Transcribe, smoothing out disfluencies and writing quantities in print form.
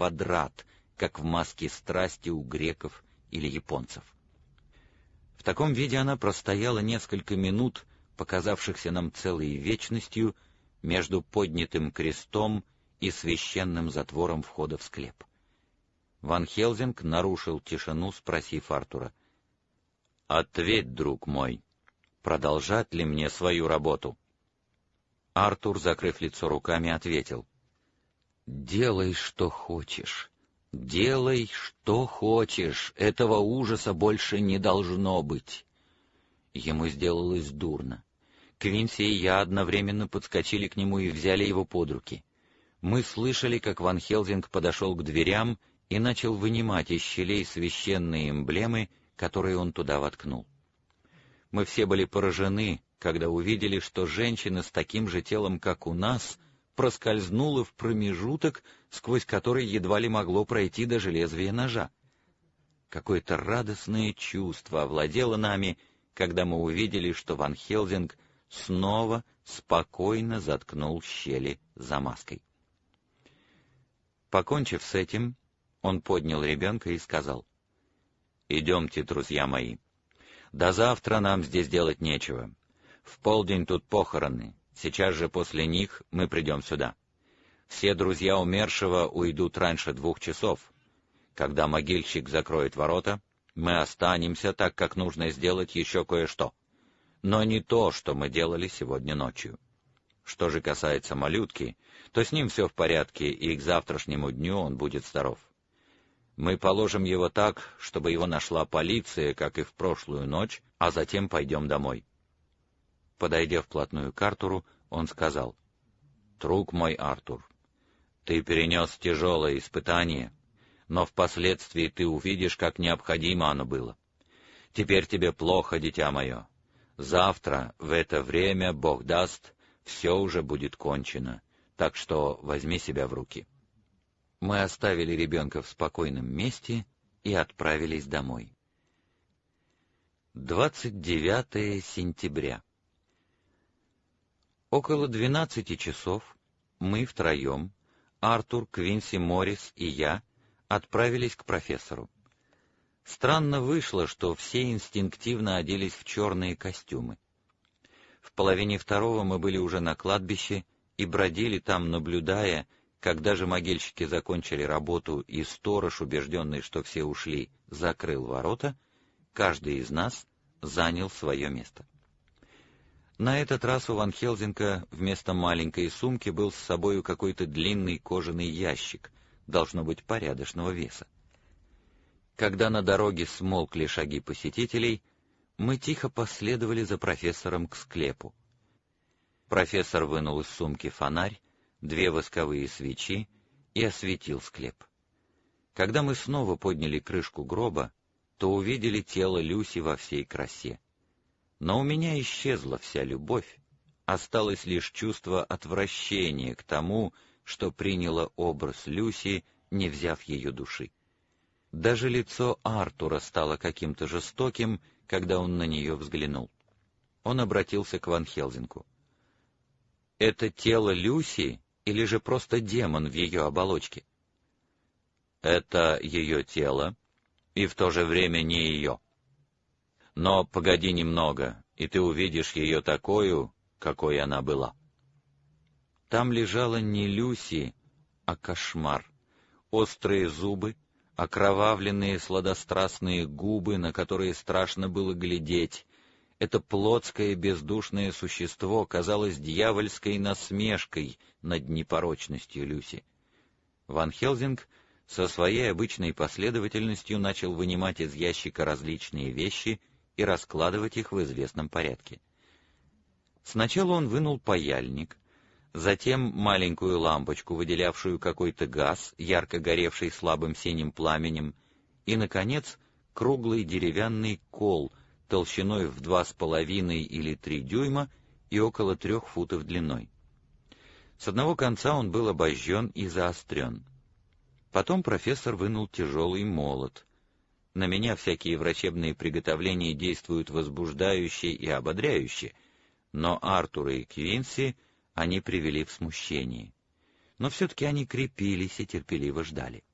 квадрат, как в маске страсти у греков или японцев. В таком виде она простояла несколько минут, показавшихся нам целой вечностью, между поднятым крестом и священным затвором входа в склеп. Ван Хелсинг нарушил тишину, спросив Артура: «Ответь, друг мой, продолжать ли мне свою работу?» Артур, закрыв лицо руками, ответил: «Делай, что хочешь. Делай, что хочешь. Этого ужаса больше не должно быть». Ему сделалось дурно. Квинси и я одновременно подскочили к нему и взяли его под руки. Мы слышали, как Ван Хелсинг подошел к дверям и начал вынимать из щелей священные эмблемы, которые он туда воткнул. Мы все были поражены, когда увидели, что женщина с таким же телом, как у нас, проскользнула в промежуток, сквозь который едва ли могло пройти даже лезвие ножа. Какое-то радостное чувство овладело нами, когда мы увидели, что Ван Хелсинг снова спокойно заткнул щели за маской. Покончив с этим, он поднял ребенка и сказал: «Идемте, друзья мои. До завтра нам здесь делать нечего. В полдень тут похороны. Сейчас же после них мы придем сюда. Все друзья умершего уйдут раньше 2 часов. Когда могильщик закроет ворота, мы останемся, так как нужно сделать еще кое-что. Но не то, что мы делали сегодня ночью. Что же касается малютки, то с ним все в порядке, и к завтрашнему дню он будет здоров. Мы положим его так, чтобы его нашла полиция, как и в прошлую ночь, а затем пойдем домой». Подойдя вплотную к Артуру, он сказал: «Друг мой Артур, ты перенес тяжелое испытание, но впоследствии ты увидишь, как необходимо оно было. Теперь тебе плохо, дитя мое. Завтра, в это время, Бог даст, все уже будет кончено, так что возьми себя в руки». Мы оставили ребенка в спокойном месте и отправились домой. 29 сентября. Около 12 часов мы втроем, Артур, Квинси Моррис и я, отправились к профессору. Странно вышло, что все инстинктивно оделись в черные костюмы. В половине второго мы были уже на кладбище и бродили там, наблюдая, когда же могильщики закончили работу и сторож, убежденный, что все ушли, закрыл ворота, каждый из нас занял свое место. На этот раз у Ван Хелсинга вместо маленькой сумки был с собою какой-то длинный кожаный ящик, должно быть порядочного веса. Когда на дороге смолкли шаги посетителей, мы тихо последовали за профессором к склепу. Профессор вынул из сумки фонарь, 2 восковые свечи и осветил склеп. Когда мы снова подняли крышку гроба, то увидели тело Люси во всей красе. Но у меня исчезла вся любовь, осталось лишь чувство отвращения к тому, что приняло образ Люси, не взяв ее души. Даже лицо Артура стало каким-то жестоким, когда он на нее взглянул. Он обратился к Ван Хелсингу: «Это тело Люси или же просто демон в ее оболочке?» «Это ее тело, и в то же время не ее. Но погоди немного, и ты увидишь ее такою, какой она была». Там лежала не Люси, а кошмар. Острые зубы, окровавленные сладострастные губы, на которые страшно было глядеть. Это плотское бездушное существо казалось дьявольской насмешкой над непорочностью Люси. Ван Хелсинг со своей обычной последовательностью начал вынимать из ящика различные вещи и раскладывать их в известном порядке. Сначала он вынул паяльник, затем маленькую лампочку, выделявшую какой-то газ, ярко горевший слабым синим пламенем, и, наконец, круглый деревянный кол толщиной в 2,5 или 3 дюйма и около 3 футов длиной. С одного конца он был обожжен и заострен. Потом профессор вынул тяжелый молот. На меня всякие врачебные приготовления действуют возбуждающе и ободряюще, но Артура и Квинси они привели в смущение. Но все-таки они крепились и терпеливо ждали.